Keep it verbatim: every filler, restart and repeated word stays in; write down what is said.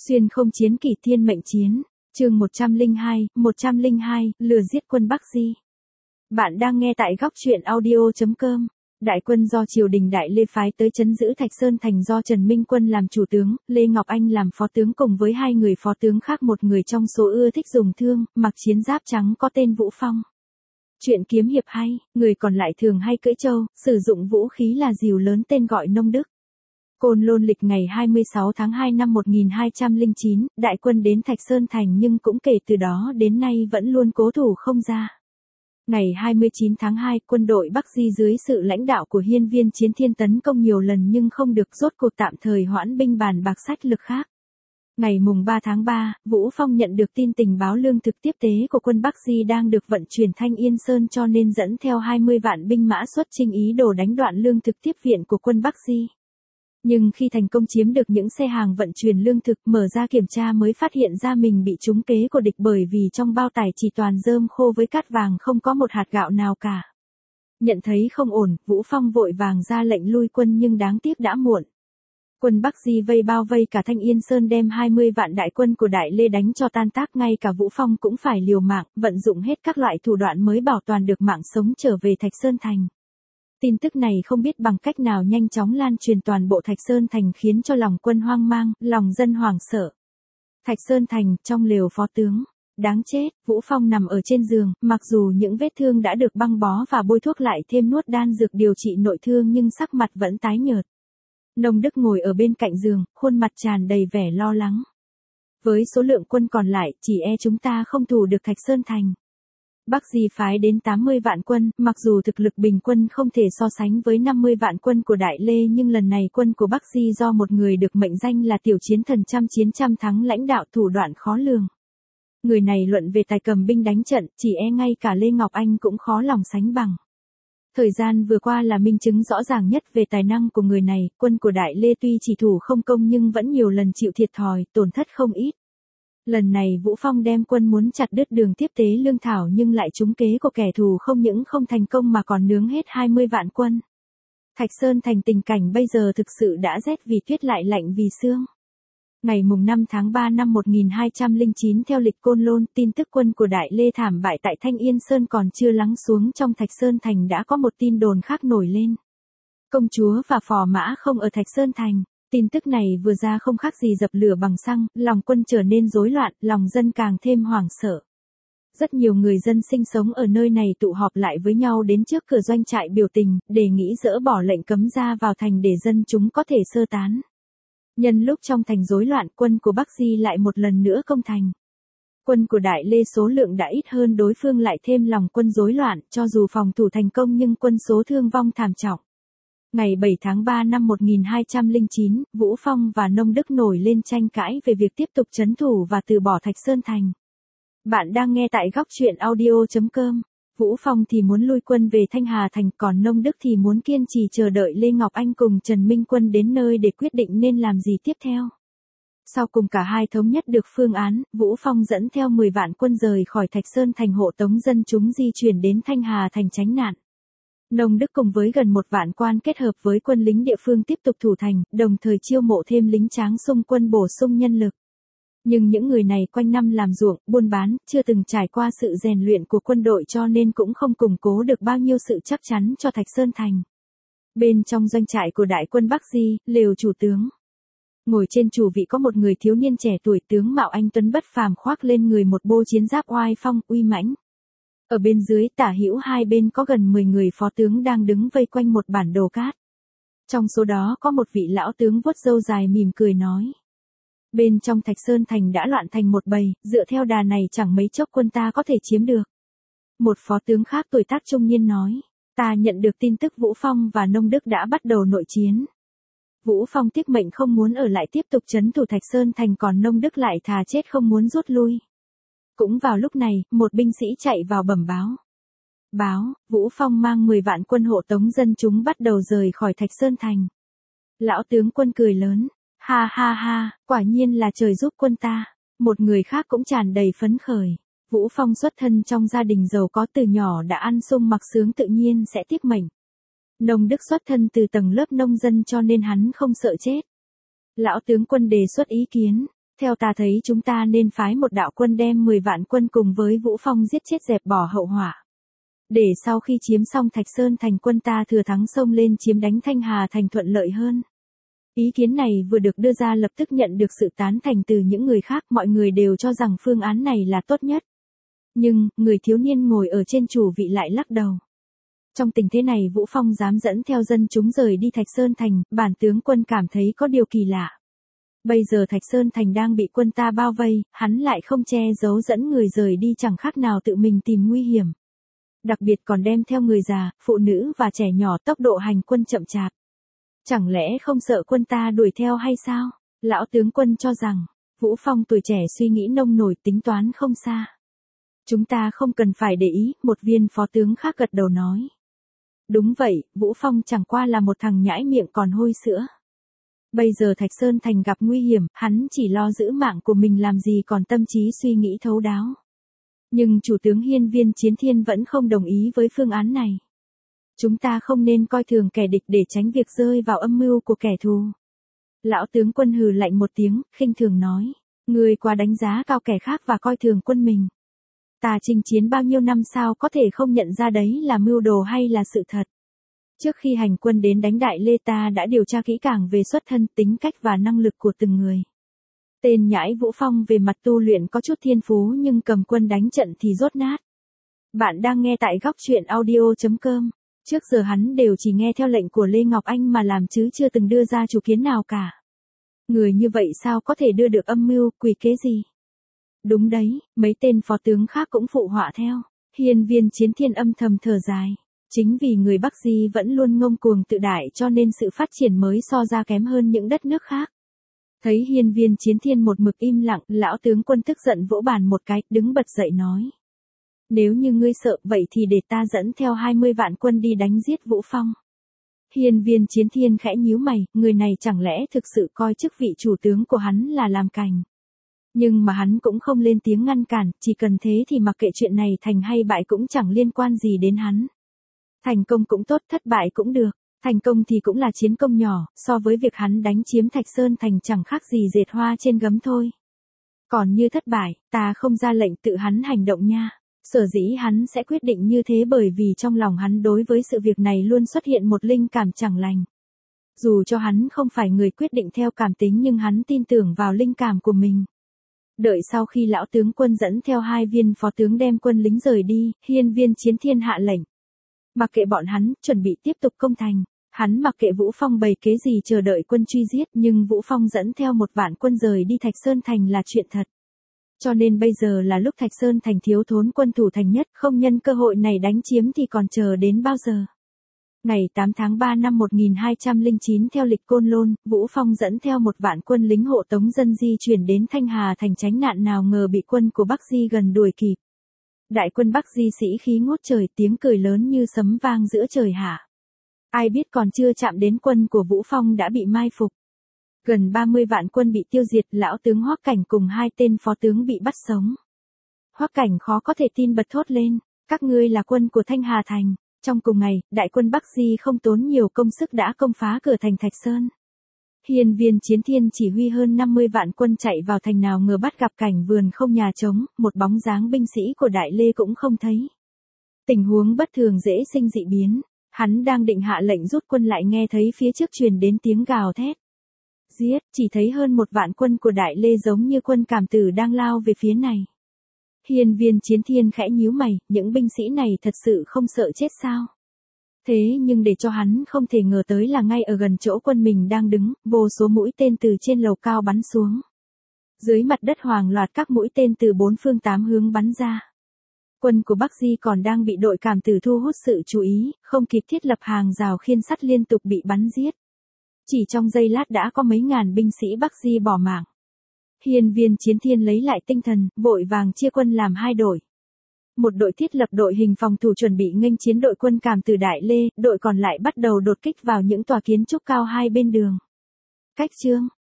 Xuyên không chiến kỷ thiên mệnh chiến, chương một trăm lẻ hai, một trăm lẻ hai, lừa giết quân Bắc Di. Bạn đang nghe tại góc truyện audio chấm com. Đại quân do triều đình Đại Lê phái tới trấn giữ Thạch Sơn Thành do Trần Minh Quân làm chủ tướng, Lê Ngọc Anh làm phó tướng cùng với hai người phó tướng khác, một người trong số ưa thích dùng thương, mặc chiến giáp trắng có tên Vũ Phong. Chuyện kiếm hiệp hay, người còn lại thường hay cưỡi trâu, sử dụng vũ khí là rìu lớn tên gọi Nông Đức. Côn Lôn lịch ngày hai mươi sáu tháng hai năm một nghìn hai trăm lẻ chín, đại quân đến Thạch Sơn Thành nhưng cũng kể từ đó đến nay vẫn luôn cố thủ không ra. Ngày hai mươi chín tháng hai, quân đội Bắc Di dưới sự lãnh đạo của Hiên Viên Chiến Thiên tấn công nhiều lần nhưng không được, rốt cuộc tạm thời hoãn binh bàn bạc sách lực khác. Ngày mùng ba tháng ba, Vũ Phong nhận được tin tình báo lương thực tiếp tế của quân Bắc Di đang được vận chuyển Thanh Yên Sơn, cho nên dẫn theo hai mươi vạn binh mã xuất chinh ý đồ đánh đoạn lương thực tiếp viện của quân Bắc Di. Nhưng khi thành công chiếm được những xe hàng vận chuyển lương thực, mở ra kiểm tra mới phát hiện ra mình bị trúng kế của địch, bởi vì trong bao tải chỉ toàn rơm khô với cát vàng, không có một hạt gạo nào cả. Nhận thấy không ổn, Vũ Phong vội vàng ra lệnh lui quân nhưng đáng tiếc đã muộn. Quân Bắc Di vây bao vây cả Thanh Yên Sơn, đem hai mươi vạn đại quân của Đại Lê đánh cho tan tác, ngay cả Vũ Phong cũng phải liều mạng, vận dụng hết các loại thủ đoạn mới bảo toàn được mạng sống trở về Thạch Sơn Thành. Tin tức này không biết bằng cách nào nhanh chóng lan truyền toàn bộ Thạch Sơn Thành, khiến cho lòng quân hoang mang, lòng dân hoảng sợ. Thạch Sơn Thành, trong lều phó tướng. Đáng chết, Vũ Phong nằm ở trên giường, mặc dù những vết thương đã được băng bó và bôi thuốc, lại thêm nuốt đan dược điều trị nội thương, nhưng sắc mặt vẫn tái nhợt. Nông Đức ngồi ở bên cạnh giường, khuôn mặt tràn đầy vẻ lo lắng. Với số lượng quân còn lại, chỉ e chúng ta không thủ được Thạch Sơn Thành. Bắc Di phái đến tám mươi vạn quân, mặc dù thực lực bình quân không thể so sánh với năm mươi vạn quân của Đại Lê, nhưng lần này quân của Bắc Di do một người được mệnh danh là tiểu chiến thần trăm chiến trăm thắng lãnh đạo, thủ đoạn khó lường. Người này luận về tài cầm binh đánh trận, chỉ e ngay cả Lê Ngọc Anh cũng khó lòng sánh bằng. Thời gian vừa qua là minh chứng rõ ràng nhất về tài năng của người này. Quân của Đại Lê tuy chỉ thủ không công nhưng vẫn nhiều lần chịu thiệt thòi, tổn thất không ít. Lần này Vũ Phong đem quân muốn chặt đứt đường tiếp tế lương thảo, nhưng lại trúng kế của kẻ thù, không những không thành công mà còn nướng hết hai mươi vạn quân. Thạch Sơn Thành tình cảnh bây giờ thực sự đã rét vì tuyết, lại lạnh vì sương. Ngày mùng năm tháng ba năm một nghìn hai trăm lẻ chín theo lịch Côn Lôn, tin tức quân của Đại Lê thảm bại tại Thanh Yên Sơn còn chưa lắng xuống, trong Thạch Sơn Thành đã có một tin đồn khác nổi lên. Công chúa và phò mã không ở Thạch Sơn Thành. Tin tức này vừa ra không khác gì dập lửa bằng xăng, lòng quân trở nên rối loạn, lòng dân càng thêm hoảng sợ. Rất nhiều người dân sinh sống ở nơi này tụ họp lại với nhau đến trước cửa doanh trại biểu tình, đề nghị dỡ bỏ lệnh cấm ra vào thành để dân chúng có thể sơ tán. Nhân lúc trong thành rối loạn, quân của Bắc Di lại một lần nữa công thành. Quân của Đại Lê số lượng đã ít hơn đối phương, lại thêm lòng quân rối loạn, cho dù phòng thủ thành công nhưng quân số thương vong thảm trọng. Ngày bảy tháng ba năm một nghìn hai trăm lẻ chín, Vũ Phong và Nông Đức nổi lên tranh cãi về việc tiếp tục trấn thủ và từ bỏ Thạch Sơn Thành. Bạn đang nghe tại góc truyện audio chấm com. Vũ Phong thì muốn lui quân về Thanh Hà Thành, còn Nông Đức thì muốn kiên trì chờ đợi Lê Ngọc Anh cùng Trần Minh Quân đến nơi để quyết định nên làm gì tiếp theo. Sau cùng cả hai thống nhất được phương án, Vũ Phong dẫn theo mười vạn quân rời khỏi Thạch Sơn Thành, hộ tống dân chúng di chuyển đến Thanh Hà Thành tránh nạn. Nông Đức cùng với gần một vạn quan kết hợp với quân lính địa phương tiếp tục thủ thành, đồng thời chiêu mộ thêm lính tráng xung quân bổ sung nhân lực. Nhưng những người này quanh năm làm ruộng, buôn bán, chưa từng trải qua sự rèn luyện của quân đội, cho nên cũng không củng cố được bao nhiêu sự chắc chắn cho Thạch Sơn Thành. Bên trong doanh trại của đại quân Bắc Di, lều chủ tướng. Ngồi trên chủ vị có một người thiếu niên trẻ tuổi, tướng mạo anh tuấn bất phàm, khoác lên người một bộ chiến giáp oai phong, uy mãnh. Ở bên dưới tả hữu hai bên có gần mười người phó tướng đang đứng vây quanh một bản đồ cát. Trong số đó có một vị lão tướng vuốt râu dài mỉm cười nói. Bên trong Thạch Sơn Thành đã loạn thành một bầy, dựa theo đà này chẳng mấy chốc quân ta có thể chiếm được. Một phó tướng khác tuổi tác trung niên nói. Ta nhận được tin tức Vũ Phong và Nông Đức đã bắt đầu nội chiến. Vũ Phong tiếc mệnh không muốn ở lại tiếp tục trấn thủ Thạch Sơn Thành, còn Nông Đức lại thà chết không muốn rút lui. Cũng vào lúc này, một binh sĩ chạy vào bẩm báo. Báo, Vũ Phong mang mười vạn quân hộ tống dân chúng bắt đầu rời khỏi Thạch Sơn Thành. Lão tướng quân cười lớn. Ha ha ha, quả nhiên là trời giúp quân ta. Một người khác cũng tràn đầy phấn khởi. Vũ Phong xuất thân trong gia đình giàu có, từ nhỏ đã ăn sung mặc sướng, tự nhiên sẽ tiếc mệnh. Nông Đức xuất thân từ tầng lớp nông dân cho nên hắn không sợ chết. Lão tướng quân đề xuất ý kiến. Theo ta thấy chúng ta nên phái một đạo quân đem mười vạn quân cùng với Vũ Phong giết chết dẹp bỏ hậu họa. Để sau khi chiếm xong Thạch Sơn thành quân ta thừa thắng xông lên chiếm đánh Thanh Hà thành thuận lợi hơn. Ý kiến này vừa được đưa ra lập tức nhận được sự tán thành từ những người khác, mọi người đều cho rằng phương án này là tốt nhất. Nhưng, người thiếu niên ngồi ở trên chủ vị lại lắc đầu. Trong tình thế này Vũ Phong dám dẫn theo dân chúng rời đi Thạch Sơn thành, bản tướng quân cảm thấy có điều kỳ lạ. Bây giờ Thạch Sơn thành đang bị quân ta bao vây, hắn lại không che giấu dẫn người rời đi chẳng khác nào tự mình tìm nguy hiểm. Đặc biệt còn đem theo người già, phụ nữ và trẻ nhỏ, tốc độ hành quân chậm chạp. Chẳng lẽ không sợ quân ta đuổi theo hay sao? Lão tướng quân cho rằng, Vũ Phong tuổi trẻ suy nghĩ nông nổi tính toán không xa. Chúng ta không cần phải để ý, một viên phó tướng khác gật đầu nói. Đúng vậy, Vũ Phong chẳng qua là một thằng nhãi miệng còn hôi sữa. Bây giờ Thạch Sơn thành gặp nguy hiểm, hắn chỉ lo giữ mạng của mình làm gì còn tâm trí suy nghĩ thấu đáo. Nhưng chủ tướng Hiên Viên Chiến Thiên vẫn không đồng ý với phương án này. Chúng ta không nên coi thường kẻ địch để tránh việc rơi vào âm mưu của kẻ thù. Lão tướng quân hừ lạnh một tiếng, khinh thường nói. Người quá đánh giá cao kẻ khác và coi thường quân mình. Ta chinh chiến bao nhiêu năm sao có thể không nhận ra đấy là mưu đồ hay là sự thật. Trước khi hành quân đến đánh Đại Lê ta đã điều tra kỹ càng về xuất thân, tính cách và năng lực của từng người. Tên nhãi Vũ Phong về mặt tu luyện có chút thiên phú nhưng cầm quân đánh trận thì rốt nát. Bạn đang nghe tại góc truyện audio chấm com. Trước giờ hắn đều chỉ nghe theo lệnh của Lê Ngọc Anh mà làm chứ chưa từng đưa ra chủ kiến nào cả. Người như vậy sao có thể đưa được âm mưu, quỷ kế gì? Đúng đấy, mấy tên phó tướng khác cũng phụ họa theo. Hiên Viên Chiến Thiên âm thầm thở dài. Chính vì người Bắc Di vẫn luôn ngông cuồng tự đại cho nên sự phát triển mới so ra kém hơn những đất nước khác. Thấy Hiên Viên Chiến Thiên một mực im lặng, lão tướng quân tức giận vỗ bàn một cái, đứng bật dậy nói. Nếu như ngươi sợ vậy thì để ta dẫn theo hai mươi vạn quân đi đánh giết Vũ Phong. Hiên Viên Chiến Thiên khẽ nhíu mày, người này chẳng lẽ thực sự coi chức vị chủ tướng của hắn là làm cành. Nhưng mà hắn cũng không lên tiếng ngăn cản, chỉ cần thế thì mặc kệ chuyện này thành hay bại cũng chẳng liên quan gì đến hắn. Thành công cũng tốt, thất bại cũng được. Thành công thì cũng là chiến công nhỏ, so với việc hắn đánh chiếm Thạch Sơn thành chẳng khác gì dệt hoa trên gấm thôi. Còn như thất bại, ta không ra lệnh tự hắn hành động nha. Sở dĩ hắn sẽ quyết định như thế bởi vì trong lòng hắn đối với sự việc này luôn xuất hiện một linh cảm chẳng lành. Dù cho hắn không phải người quyết định theo cảm tính nhưng hắn tin tưởng vào linh cảm của mình. Đợi sau khi lão tướng quân dẫn theo hai viên phó tướng đem quân lính rời đi, Hiên Viên Chiến Thiên hạ lệnh. Mặc kệ bọn hắn, chuẩn bị tiếp tục công thành. Hắn mặc kệ Vũ Phong bày kế gì chờ đợi quân truy giết nhưng Vũ Phong dẫn theo một vạn quân rời đi Thạch Sơn thành là chuyện thật. Cho nên bây giờ là lúc Thạch Sơn thành thiếu thốn quân thủ thành nhất, không nhân cơ hội này đánh chiếm thì còn chờ đến bao giờ. Ngày tám tháng ba năm một nghìn hai trăm lẻ chín theo lịch Côn Lôn, Vũ Phong dẫn theo một vạn quân lính hộ tống dân di chuyển đến Thanh Hà thành tránh nạn nào ngờ bị quân của Bắc Di gần đuổi kịp. Đại quân Bắc Di sĩ khí ngút trời, tiếng cười lớn như sấm vang giữa trời hạ. Ai biết còn chưa chạm đến quân của Vũ Phong đã bị mai phục. Gần ba mươi vạn quân bị tiêu diệt, lão tướng Hoắc Cảnh cùng hai tên phó tướng bị bắt sống. Hoắc Cảnh khó có thể tin bật thốt lên, các ngươi là quân của Thanh Hà thành. Trong cùng ngày, đại quân Bắc Di không tốn nhiều công sức đã công phá cửa thành Thạch Sơn. Hiên Viên Chiến Thiên chỉ huy hơn năm mươi vạn quân chạy vào thành nào ngờ bắt gặp cảnh vườn không nhà trống, một bóng dáng binh sĩ của Đại Lê cũng không thấy. Tình huống bất thường dễ sinh dị biến, hắn đang định hạ lệnh rút quân lại nghe thấy phía trước truyền đến tiếng gào thét. Giết, chỉ thấy hơn một vạn quân của Đại Lê giống như quân Cảm Tử đang lao về phía này. Hiên Viên Chiến Thiên khẽ nhíu mày, những binh sĩ này thật sự không sợ chết sao? Thế nhưng để cho hắn không thể ngờ tới là ngay ở gần chỗ quân mình đang đứng, vô số mũi tên từ trên lầu cao bắn xuống. Dưới mặt đất hoàng loạt các mũi tên từ bốn phương tám hướng bắn ra. Quân của Bắc Di còn đang bị đội Cảm Tử thu hút sự chú ý, không kịp thiết lập hàng rào khiên sắt liên tục bị bắn giết. Chỉ trong giây lát đã có mấy ngàn binh sĩ Bắc Di bỏ mạng. Hiên Viên Chiến Thiên lấy lại tinh thần, vội vàng chia quân làm hai đội. Một đội thiết lập đội hình phòng thủ chuẩn bị nghênh chiến đội quân Cảm Tử Đại Lê, đội còn lại bắt đầu đột kích vào những tòa kiến trúc cao hai bên đường. Cách chương